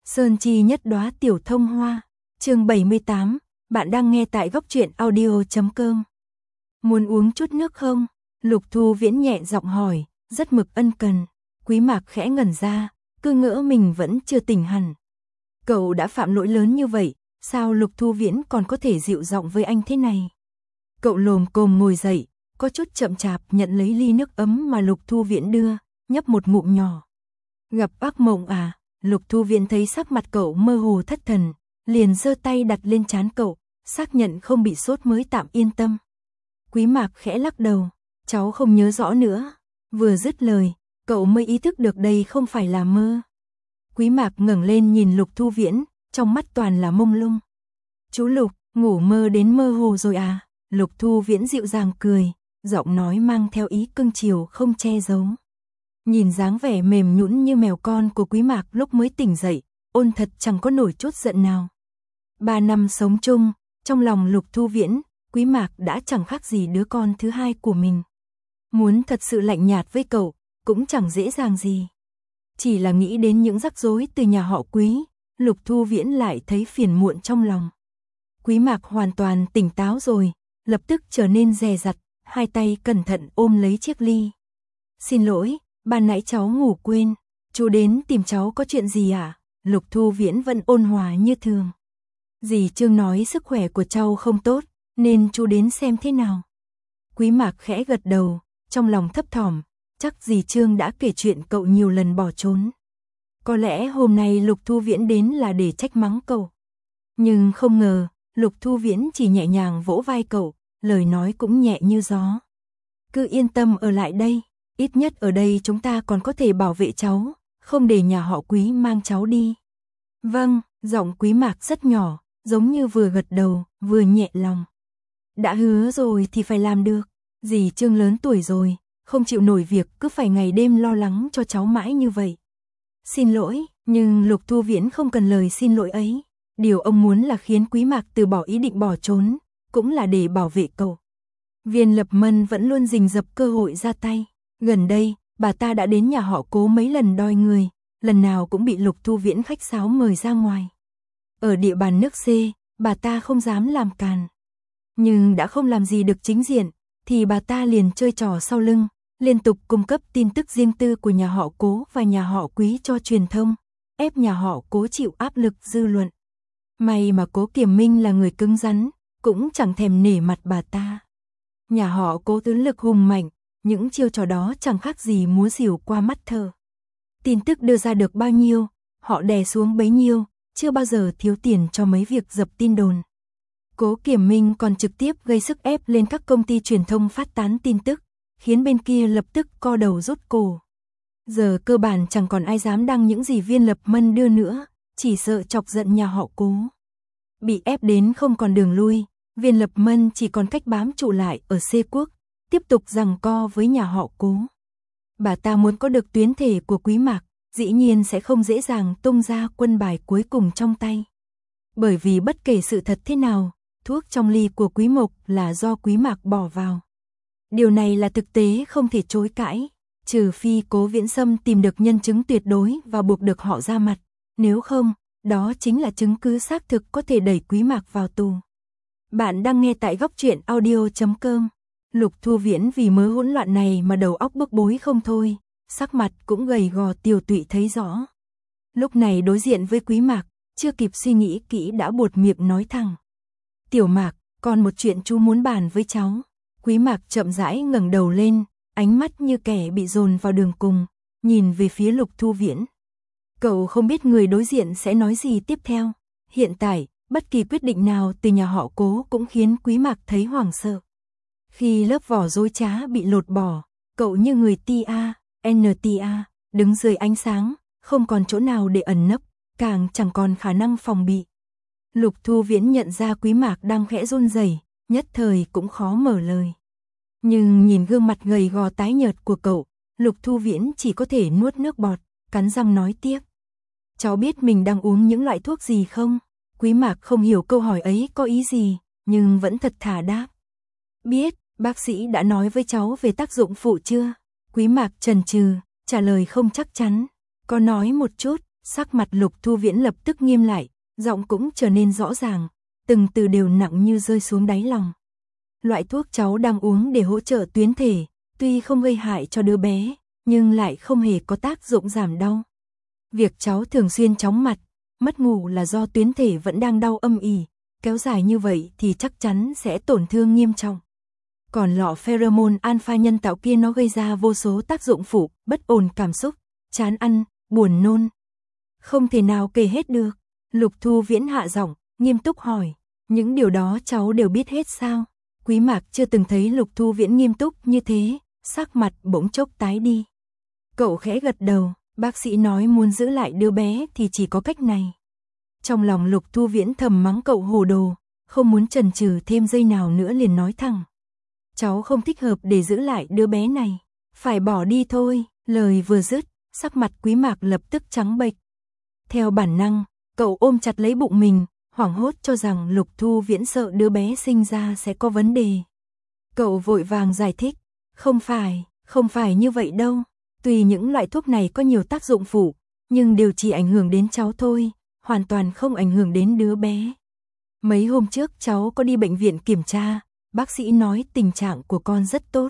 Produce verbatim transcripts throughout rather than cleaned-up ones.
Sơn chi nhất đóa tiểu thông hoa. Chương bảy mươi tám, bạn đang nghe tại góc truyện audio chấm com. Muốn uống chút nước không? Lục Thu Viễn nhẹ giọng hỏi, rất mực ân cần. Quý Mạc khẽ ngẩn ra, cứ ngỡ mình vẫn chưa tỉnh hẳn. Cậu đã phạm lỗi lớn như vậy, sao Lục Thu Viễn còn có thể dịu giọng với anh thế này? Cậu lồm cồm ngồi dậy, có chút chậm chạp nhận lấy ly nước ấm mà Lục Thu Viễn đưa, nhấp một ngụm nhỏ. Gặp ác mộng à? Lục Thu Viễn thấy sắc mặt cậu mơ hồ thất thần, liền giơ tay đặt lên trán cậu, xác nhận không bị sốt mới tạm yên tâm. Quý Mạc khẽ lắc đầu, cháu không nhớ rõ nữa. Vừa dứt lời, cậu mới ý thức được đây không phải là mơ. Quý Mạc ngẩng lên nhìn Lục Thu Viễn, trong mắt toàn là mông lung. Chú Lục, ngủ mơ đến mơ hồ rồi à? Lục Thu Viễn dịu dàng cười, giọng nói mang theo ý cưng chiều không che giấu. Nhìn dáng vẻ mềm nhũn như mèo con của Quý Mạc lúc mới tỉnh dậy, ôn thật chẳng có nổi chút giận nào. Ba năm sống chung, trong lòng Lục Thu Viễn, Quý Mạc đã chẳng khác gì đứa con thứ hai của mình. Muốn thật sự lạnh nhạt với cậu, cũng chẳng dễ dàng gì. Chỉ là nghĩ đến những rắc rối từ nhà họ Quý, Lục Thu Viễn lại thấy phiền muộn trong lòng. Quý Mạc hoàn toàn tỉnh táo rồi, lập tức trở nên dè dặt, hai tay cẩn thận ôm lấy chiếc ly. Xin lỗi, ban nãy cháu ngủ quên, chú đến tìm cháu có chuyện gì à? Lục Thu Viễn vẫn ôn hòa như thường. Dì Trương nói sức khỏe của cháu không tốt, nên chú đến xem thế nào. Quý Mạc khẽ gật đầu, trong lòng thấp thỏm, chắc dì Trương đã kể chuyện cậu nhiều lần bỏ trốn. Có lẽ hôm nay Lục Thu Viễn đến là để trách mắng cậu. Nhưng không ngờ, Lục Thu Viễn chỉ nhẹ nhàng vỗ vai cậu, lời nói cũng nhẹ như gió. Cứ yên tâm ở lại đây, ít nhất ở đây chúng ta còn có thể bảo vệ cháu, không để nhà họ Quý mang cháu đi. Vâng, giọng Quý Mạc rất nhỏ, giống như vừa gật đầu, vừa nhẹ lòng. Đã hứa rồi thì phải làm được, dì Trương lớn tuổi rồi, không chịu nổi việc cứ phải ngày đêm lo lắng cho cháu mãi như vậy. Xin lỗi, nhưng Lục Thu Viễn không cần lời xin lỗi ấy. Điều ông muốn là khiến Quý Mạc từ bỏ ý định bỏ trốn, cũng là để bảo vệ cậu. Viên Lập Mân vẫn luôn rình rập cơ hội ra tay. Gần đây, bà ta đã đến nhà họ Cố mấy lần đòi người, lần nào cũng bị Lục Thu Viễn khách sáo mời ra ngoài. Ở địa bàn nước C, bà ta không dám làm càn. Nhưng đã không làm gì được chính diện, thì bà ta liền chơi trò sau lưng, liên tục cung cấp tin tức riêng tư của nhà họ Cố và nhà họ Quý cho truyền thông, ép nhà họ Cố chịu áp lực dư luận. May mà Cố Kiểm Minh là người cứng rắn, cũng chẳng thèm nể mặt bà ta. Nhà họ Cố tướng lực hùng mạnh, những chiêu trò đó chẳng khác gì múa rìu qua mắt thợ. Tin tức đưa ra được bao nhiêu, họ đè xuống bấy nhiêu, chưa bao giờ thiếu tiền cho mấy việc dập tin đồn. Cố Kiểm Minh còn trực tiếp gây sức ép lên các công ty truyền thông phát tán tin tức, khiến bên kia lập tức co đầu rút cổ. Giờ cơ bản chẳng còn ai dám đăng những gì Viên Lập Mân đưa nữa, chỉ sợ chọc giận nhà họ Cố. Bị ép đến không còn đường lui, Viên Lập Mân chỉ còn cách bám trụ lại ở C Quốc, tiếp tục giằng co với nhà họ Cố. Bà ta muốn có được tuyến thể của Quý Mạc, dĩ nhiên sẽ không dễ dàng tung ra quân bài cuối cùng trong tay. Bởi vì bất kể sự thật thế nào, thuốc trong ly của Quý Mộc là do Quý Mạc bỏ vào. Điều này là thực tế không thể chối cãi, trừ phi Cố Viễn Sâm tìm được nhân chứng tuyệt đối và buộc được họ ra mặt, nếu không, đó chính là chứng cứ xác thực có thể đẩy Quý Mạc vào tù. Bạn đang nghe tại góc truyện audio chấm com. Lục Thu Viễn vì mớ hỗn loạn này mà đầu óc bức bối không thôi, sắc mặt cũng gầy gò tiều tụy thấy rõ. Lúc này đối diện với Quý Mạc, chưa kịp suy nghĩ kỹ đã buột miệng nói thẳng. Tiểu Mạc, còn một chuyện chú muốn bàn với cháu. Quý Mạc chậm rãi ngẩng đầu lên, ánh mắt như kẻ bị dồn vào đường cùng, nhìn về phía Lục Thu Viễn. Cậu không biết người đối diện sẽ nói gì tiếp theo. Hiện tại, bất kỳ quyết định nào từ nhà họ Cố cũng khiến Quý Mạc thấy hoảng sợ. Khi lớp vỏ dối trá bị lột bỏ, cậu như người T A, N T A, đứng dưới ánh sáng, không còn chỗ nào để ẩn nấp, càng chẳng còn khả năng phòng bị. Lục Thu Viễn nhận ra Quý Mạc đang khẽ run rẩy, nhất thời cũng khó mở lời. Nhưng nhìn gương mặt gầy gò tái nhợt của cậu, Lục Thu Viễn chỉ có thể nuốt nước bọt, cắn răng nói tiếp. Cháu biết mình đang uống những loại thuốc gì không? Quý Mạc không hiểu câu hỏi ấy có ý gì, nhưng vẫn thật thà đáp. Biết, bác sĩ đã nói với cháu về tác dụng phụ chưa? Quý Mạc chần chừ, trả lời không chắc chắn. Có nói một chút, Sắc mặt Lục Thu Viễn lập tức nghiêm lại, giọng cũng trở nên rõ ràng, từng từ đều nặng như rơi xuống đáy lòng. Loại thuốc cháu đang uống để hỗ trợ tuyến thể, tuy không gây hại cho đứa bé, nhưng lại không hề có tác dụng giảm đau. Việc cháu thường xuyên chóng mặt, mất ngủ là do tuyến thể vẫn đang đau âm ỉ, kéo dài như vậy thì chắc chắn sẽ tổn thương nghiêm trọng. Còn lọ pheromone alpha nhân tạo kia nó gây ra vô số tác dụng phụ, bất ổn cảm xúc, chán ăn, buồn nôn. Không thể nào kể hết được. Lục Thu Viễn hạ giọng, nghiêm túc hỏi, những điều đó cháu đều biết hết sao? Quý Mạc chưa từng thấy Lục Thu Viễn nghiêm túc như thế, sắc mặt bỗng chốc tái đi. Cậu khẽ gật đầu, bác sĩ nói muốn giữ lại đứa bé thì chỉ có cách này. Trong lòng Lục Thu Viễn thầm mắng cậu hồ đồ, không muốn chần chừ thêm giây nào nữa liền nói thẳng. Cháu không thích hợp để giữ lại đứa bé này, phải bỏ đi thôi. Lời vừa dứt, sắc mặt Quý Mạc lập tức trắng bệch. Theo bản năng, cậu ôm chặt lấy bụng mình, hoảng hốt cho rằng Lục Thu Viễn sợ đứa bé sinh ra sẽ có vấn đề. Cậu vội vàng giải thích, không phải, không phải như vậy đâu. Tuy những loại thuốc này có nhiều tác dụng phụ, nhưng đều chỉ ảnh hưởng đến cháu thôi, hoàn toàn không ảnh hưởng đến đứa bé. Mấy hôm trước cháu có đi bệnh viện kiểm tra, bác sĩ nói tình trạng của con rất tốt.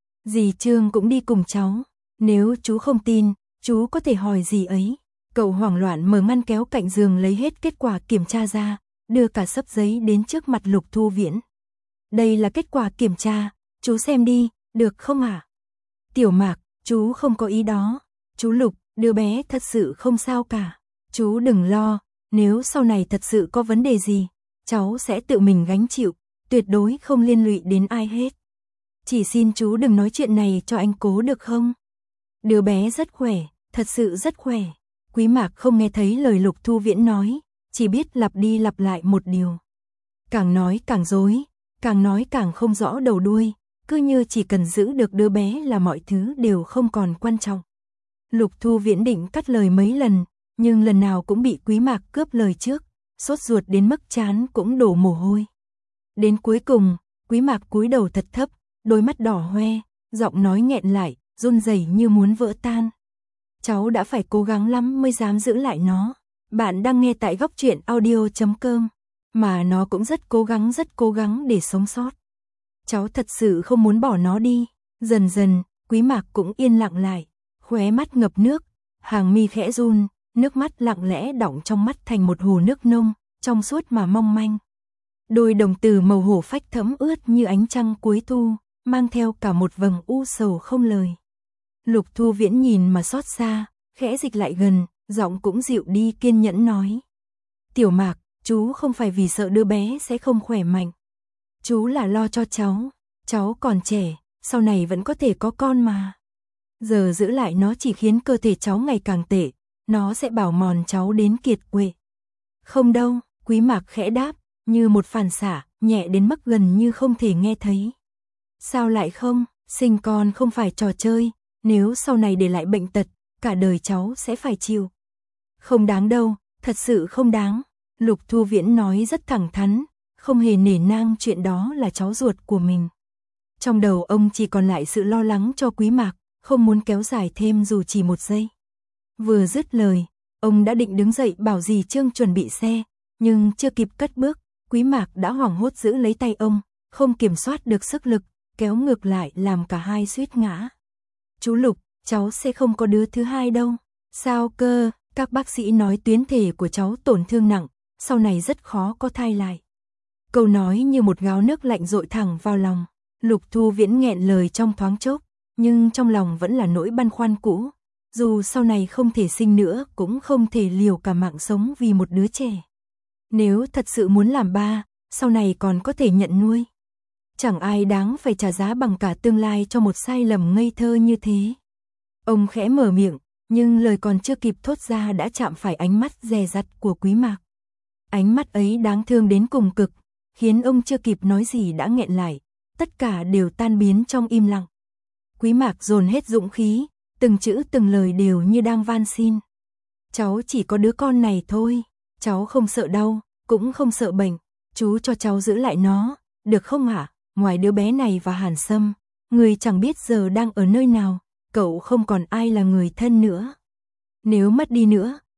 Dì Trương cũng đi cùng cháu, nếu chú không tin, chú có thể hỏi dì ấy. Cậu hoảng loạn mở ngăn kéo cạnh giường lấy hết kết quả kiểm tra ra, đưa cả xấp giấy đến trước mặt Lục Thu Viễn. Đây là kết quả kiểm tra, chú xem đi, được không hả? Tiểu Mạc, chú không có ý đó. Chú Lục, đứa bé thật sự không sao cả. Chú đừng lo, nếu sau này thật sự có vấn đề gì, cháu sẽ tự mình gánh chịu, tuyệt đối không liên lụy đến ai hết. Chỉ xin chú đừng nói chuyện này cho anh Cố được không? Đứa bé rất khỏe, thật sự rất khỏe. Quý Mạc không nghe thấy lời Lục Thu Viễn nói, chỉ biết lặp đi lặp lại một điều. Càng nói càng dối, càng nói càng không rõ đầu đuôi, cứ như chỉ cần giữ được đứa bé là mọi thứ đều không còn quan trọng. Lục Thu Viễn định cắt lời mấy lần, nhưng lần nào cũng bị Quý Mạc cướp lời trước, sốt ruột đến mức trán cũng đổ mồ hôi. Đến cuối cùng, Quý Mạc cúi đầu thật thấp, đôi mắt đỏ hoe, giọng nói nghẹn lại, run rẩy như muốn vỡ tan. Cháu đã phải cố gắng lắm mới dám giữ lại nó. Bạn đang nghe tại góc truyện audio chấm com, mà nó cũng rất cố gắng rất cố gắng để sống sót. Cháu thật sự không muốn bỏ nó đi. Dần dần, Quý Mạc cũng yên lặng lại, khóe mắt ngập nước, hàng mi khẽ run, nước mắt lặng lẽ đọng trong mắt thành một hồ nước nông, trong suốt mà mong manh. Đôi đồng tử màu hổ phách thẫm ướt như ánh trăng cuối thu, mang theo cả một vầng u sầu không lời. Lục Thu Viễn nhìn mà xót xa, khẽ dịch lại gần, giọng cũng dịu đi kiên nhẫn nói. Tiểu Mạc, chú không phải vì sợ đứa bé sẽ không khỏe mạnh. Chú là lo cho cháu, cháu còn trẻ, sau này vẫn có thể có con mà. Giờ giữ lại nó chỉ khiến cơ thể cháu ngày càng tệ, nó sẽ bào mòn cháu đến kiệt quệ. Không đâu, Quý Mạc khẽ đáp, như một phản xạ, nhẹ đến mức gần như không thể nghe thấy. Sao lại không, sinh con không phải trò chơi, nếu sau này để lại bệnh tật, cả đời cháu sẽ phải chịu. Không đáng đâu, thật sự không đáng. Lục Thu Viễn nói rất thẳng thắn, không hề nể nang chuyện đó là cháu ruột của mình. Trong đầu ông chỉ còn lại sự lo lắng cho Quý Mạc, không muốn kéo dài thêm dù chỉ một giây. Vừa dứt lời, ông đã định đứng dậy bảo dì Trương chuẩn bị xe, nhưng chưa kịp cất bước, Quý Mạc đã hoảng hốt giữ lấy tay ông, không kiểm soát được sức lực, kéo ngược lại làm cả hai suýt ngã. Chú Lục, cháu sẽ không có đứa thứ hai đâu. Sao cơ, các bác sĩ nói tuyến thể của cháu tổn thương nặng, sau này rất khó có thai lại. Câu nói như một gáo nước lạnh dội thẳng vào lòng. Lục Thu Viễn nghẹn lời trong thoáng chốc, nhưng trong lòng vẫn là nỗi băn khoăn cũ. Dù sau này không thể sinh nữa, cũng không thể liều cả mạng sống vì một đứa trẻ. Nếu thật sự muốn làm ba, sau này còn có thể nhận nuôi. Chẳng ai đáng phải trả giá bằng cả tương lai cho một sai lầm ngây thơ như thế. Ông khẽ mở miệng, nhưng lời còn chưa kịp thốt ra đã chạm phải ánh mắt dè dặt của Quý Mạc. Ánh mắt ấy đáng thương đến cùng cực, khiến ông chưa kịp nói gì đã nghẹn lại, tất cả đều tan biến trong im lặng. Quý Mạc dồn hết dũng khí, từng chữ từng lời đều như đang van xin. Cháu chỉ có đứa con này thôi, cháu không sợ đau, cũng không sợ bệnh, chú cho cháu giữ lại nó, được không hả? Ngoài đứa bé này và Hàn Sâm, người chẳng biết giờ đang ở nơi nào, cậu không còn ai là người thân nữa. Nếu mất đi nữa,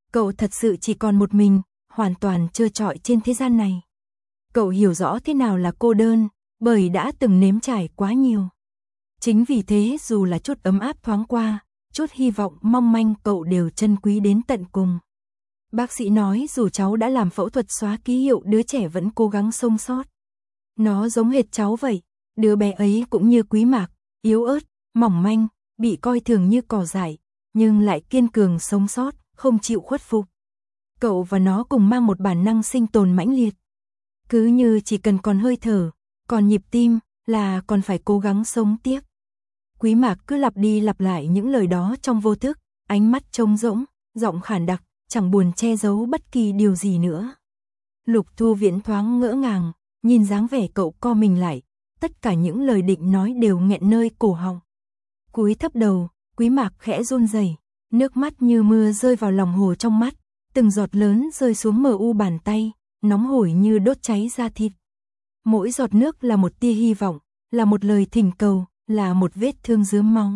Cậu thật sự chỉ còn một mình, hoàn toàn trơ trọi trên thế gian này. Cậu hiểu rõ thế nào là cô đơn, bởi đã từng nếm trải quá nhiều. Chính vì thế dù là chút ấm áp thoáng qua, chút hy vọng mong manh cậu đều trân quý đến tận cùng. Bác sĩ nói dù cháu đã làm phẫu thuật xóa ký hiệu, đứa trẻ vẫn cố gắng sống sót. Nó giống hệt cháu vậy, đứa bé ấy cũng như Quý Mạc, yếu ớt, mỏng manh, bị coi thường như cỏ dại, nhưng lại kiên cường sống sót, không chịu khuất phục. Cậu và nó cùng mang một bản năng sinh tồn mãnh liệt. Cứ như chỉ cần còn hơi thở, còn nhịp tim, là còn phải cố gắng sống tiếp. Quý Mạc cứ lặp đi lặp lại những lời đó trong vô thức, ánh mắt trống rỗng, giọng khản đặc, chẳng buồn che giấu bất kỳ điều gì nữa. Lục Thu Viễn thoáng ngỡ ngàng, nhìn dáng vẻ cậu co mình lại, tất cả những lời định nói đều nghẹn nơi cổ họng. Cúi thấp đầu, Quý Mạc khẽ run rẩy, nước mắt như mưa rơi vào lòng hồ trong mắt, từng giọt lớn rơi xuống mờ u bàn tay, nóng hổi như đốt cháy da thịt. Mỗi giọt nước là một tia hy vọng, là một lời thỉnh cầu, là một vết thương rướm máu.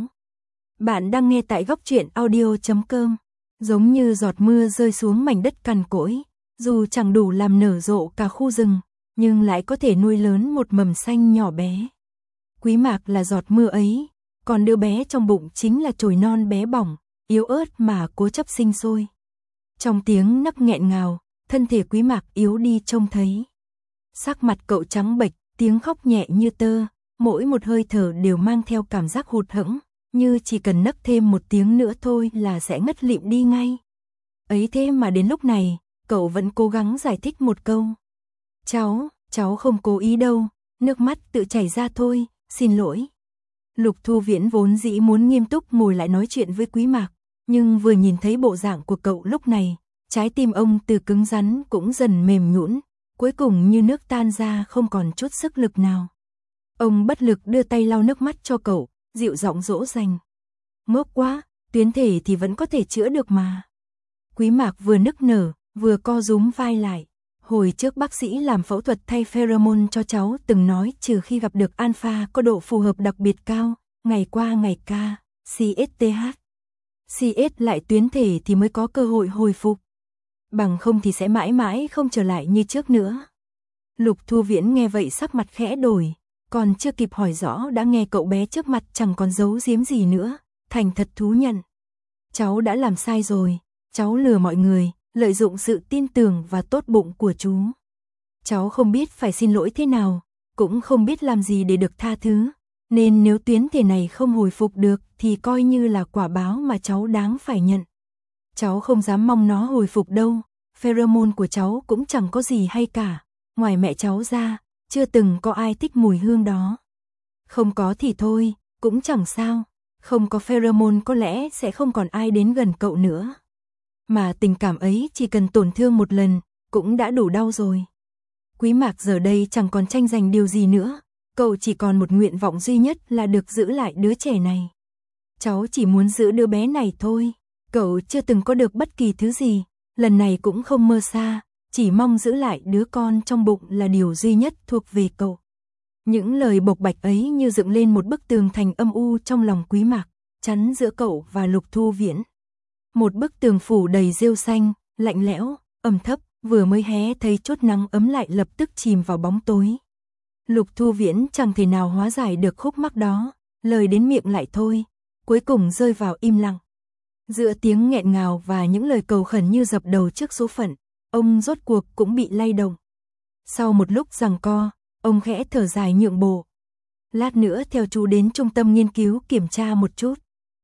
Bạn đang nghe tại góc truyện audio chấm com. Giống như giọt mưa rơi xuống mảnh đất cằn cỗi, dù chẳng đủ làm nở rộ cả khu rừng, nhưng lại có thể nuôi lớn một mầm xanh nhỏ bé. Quý Mạc là giọt mưa ấy, còn đứa bé trong bụng chính là chồi non bé bỏng, yếu ớt mà cố chấp sinh sôi. Trong tiếng nấc nghẹn ngào, thân thể Quý Mạc yếu đi trông thấy. Sắc mặt cậu trắng bệch, tiếng khóc nhẹ như tơ, mỗi một hơi thở đều mang theo cảm giác hụt hẫng, như chỉ cần nấc thêm một tiếng nữa thôi là sẽ ngất lịm đi ngay. Ấy thế mà đến lúc này, cậu vẫn cố gắng giải thích một câu. Cháu, cháu không cố ý đâu, nước mắt tự chảy ra thôi, xin lỗi. Lục Thu Viễn vốn dĩ muốn nghiêm túc ngồi lại nói chuyện với Quý Mạc, nhưng vừa nhìn thấy bộ dạng của cậu lúc này, trái tim ông từ cứng rắn cũng dần mềm nhũn, cuối cùng như nước tan ra không còn chút sức lực nào. Ông bất lực đưa tay lau nước mắt cho cậu, dịu giọng dỗ dành. Ngốc quá, tuyến thể thì vẫn có thể chữa được mà. Quý Mạc vừa nức nở, vừa co rúm vai lại. Hồi trước bác sĩ làm phẫu thuật thay pheromone cho cháu từng nói trừ khi gặp được alpha có độ phù hợp đặc biệt cao, ngày qua ngày ca, xê ét tê hát. xê ét lại tuyến thể thì mới có cơ hội hồi phục. Bằng không thì sẽ mãi mãi không trở lại như trước nữa. Lục Thu Viễn nghe vậy sắc mặt khẽ đổi, còn chưa kịp hỏi rõ đã nghe cậu bé trước mặt chẳng còn giấu giếm gì nữa, thành thật thú nhận. Cháu đã làm sai rồi, cháu lừa mọi người, lợi dụng sự tin tưởng và tốt bụng của chú. Cháu không biết phải xin lỗi thế nào, cũng không biết làm gì để được tha thứ, nên nếu tuyến thể này không hồi phục được thì coi như là quả báo mà cháu đáng phải nhận. Cháu không dám mong nó hồi phục đâu, pheromone của cháu cũng chẳng có gì hay cả, ngoài mẹ cháu ra, chưa từng có ai thích mùi hương đó. Không có thì thôi, cũng chẳng sao, không có pheromone có lẽ sẽ không còn ai đến gần cậu nữa. Mà tình cảm ấy chỉ cần tổn thương một lần, cũng đã đủ đau rồi. Quý Mạc giờ đây chẳng còn tranh giành điều gì nữa, cậu chỉ còn một nguyện vọng duy nhất là được giữ lại đứa trẻ này. Cháu chỉ muốn giữ đứa bé này thôi, cậu chưa từng có được bất kỳ thứ gì, lần này cũng không mơ xa, chỉ mong giữ lại đứa con trong bụng là điều duy nhất thuộc về cậu. Những lời bộc bạch ấy như dựng lên một bức tường thành âm u trong lòng Quý Mạc, chắn giữa cậu và Lục Thu Viễn. Một bức tường phủ đầy rêu xanh, lạnh lẽo, ẩm thấp, vừa mới hé thấy chút nắng ấm lại lập tức chìm vào bóng tối. Lục Thu Viễn chẳng thể nào hóa giải được khúc mắc đó, lời đến miệng lại thôi, cuối cùng rơi vào im lặng. Giữa tiếng nghẹn ngào và những lời cầu khẩn như dập đầu trước số phận, ông rốt cuộc cũng bị lay động. Sau một lúc giằng co, ông khẽ thở dài nhượng bộ. Lát nữa theo chú đến trung tâm nghiên cứu kiểm tra một chút.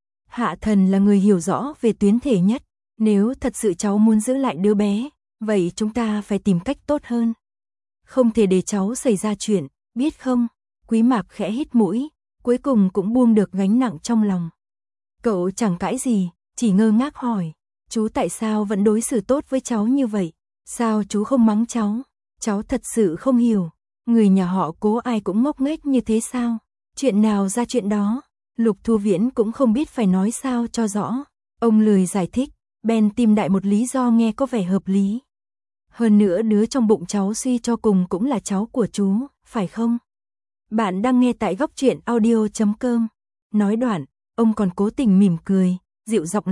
Hạ Thần là người hiểu rõ về tuyến thể nhất, nếu thật sự cháu muốn giữ lại đứa bé, vậy chúng ta phải tìm cách tốt hơn. Không thể để cháu xảy ra chuyện, biết không? Quý Mạc khẽ hít mũi, cuối cùng cũng buông được gánh nặng trong lòng. Cậu chẳng cãi gì, chỉ ngơ ngác hỏi, chú tại sao vẫn đối xử tốt với cháu như vậy? Sao chú không mắng cháu? Cháu thật sự không hiểu, người nhà họ Cố ai cũng ngốc nghếch như thế sao? Chuyện nào ra chuyện đó? Lục Thu Viễn cũng không biết phải nói sao cho rõ. Ông lười giải thích, bèn tìm đại một lý do nghe có vẻ hợp lý. Hơn nữa đứa trong bụng cháu suy cho cùng cũng là cháu của chú, phải không? Bạn đang nghe tại góc truyện audio chấm com. Nói đoạn, ông còn cố tình mỉm cười, dịu giọng lại,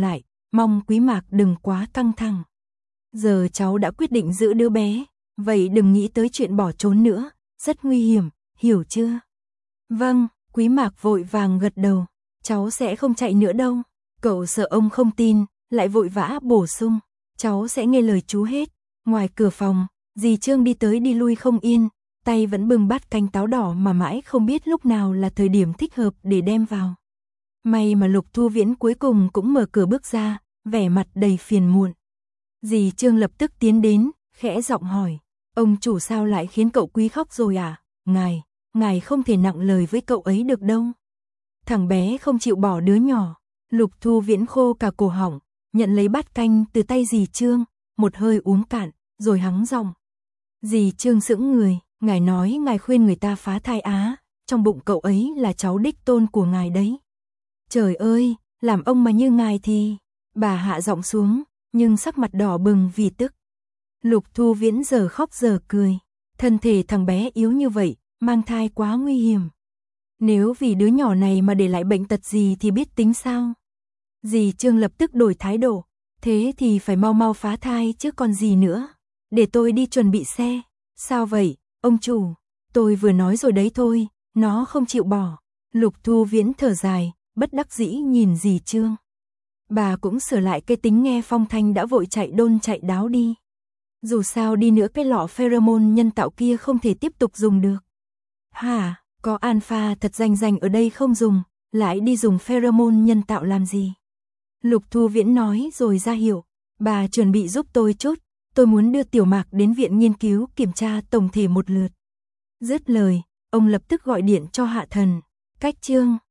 mong Quý Mạc đừng quá căng thẳng. Giờ cháu đã quyết định giữ đứa bé, vậy đừng nghĩ tới chuyện bỏ trốn nữa, rất nguy hiểm, hiểu chưa? Vâng, Quý Mạc vội vàng gật đầu, cháu sẽ không chạy nữa đâu. Cậu sợ ông không tin, lại vội vã bổ sung, cháu sẽ nghe lời chú hết. Ngoài cửa phòng, dì Trương đi tới đi lui không yên, tay vẫn bưng bát canh táo đỏ mà mãi không biết lúc nào là thời điểm thích hợp để đem vào. May mà Lục Thu Viễn cuối cùng cũng mở cửa bước ra, vẻ mặt đầy phiền muộn. Dì Trương lập tức tiến đến, khẽ giọng hỏi, ông chủ sao lại khiến cậu Quý khóc rồi à? Ngài, ngài không thể nặng lời với cậu ấy được đâu. Thằng bé không chịu bỏ đứa nhỏ. Lục Thu Viễn khô cả cổ họng, nhận lấy bát canh từ tay dì Trương, một hơi uống cạn, rồi hắng giọng. Dì Trương sững người, ngài nói ngài khuyên người ta phá thai á, trong bụng cậu ấy là cháu đích tôn của ngài đấy. Trời ơi, làm ông mà như ngài thì... Bà hạ giọng xuống, nhưng sắc mặt đỏ bừng vì tức. Lục Thu Viễn giờ khóc giờ cười, thân thể thằng bé yếu như vậy, mang thai quá nguy hiểm. Nếu vì đứa nhỏ này mà để lại bệnh tật gì thì biết tính sao? Dì Trương lập tức đổi thái độ, thế thì phải mau mau phá thai chứ còn gì nữa. Để tôi đi chuẩn bị xe. Sao vậy, ông chủ? Tôi vừa nói rồi đấy thôi, nó không chịu bỏ. Lục Thu Viễn thở dài, bất đắc dĩ nhìn dì Trương. Bà cũng sửa lại cái tính nghe phong thanh đã vội chạy đôn chạy đáo đi. Dù sao đi nữa cái lọ pheromone nhân tạo kia không thể tiếp tục dùng được. Hả, có alpha thật rành rành ở đây không dùng, lại đi dùng pheromone nhân tạo làm gì? Lục Thu Viễn nói rồi ra hiệu, bà chuẩn bị giúp tôi chút, tôi muốn đưa Tiểu Mạc đến viện nghiên cứu kiểm tra tổng thể một lượt. Dứt lời, ông lập tức gọi điện cho Hạ Thần, cách Trương.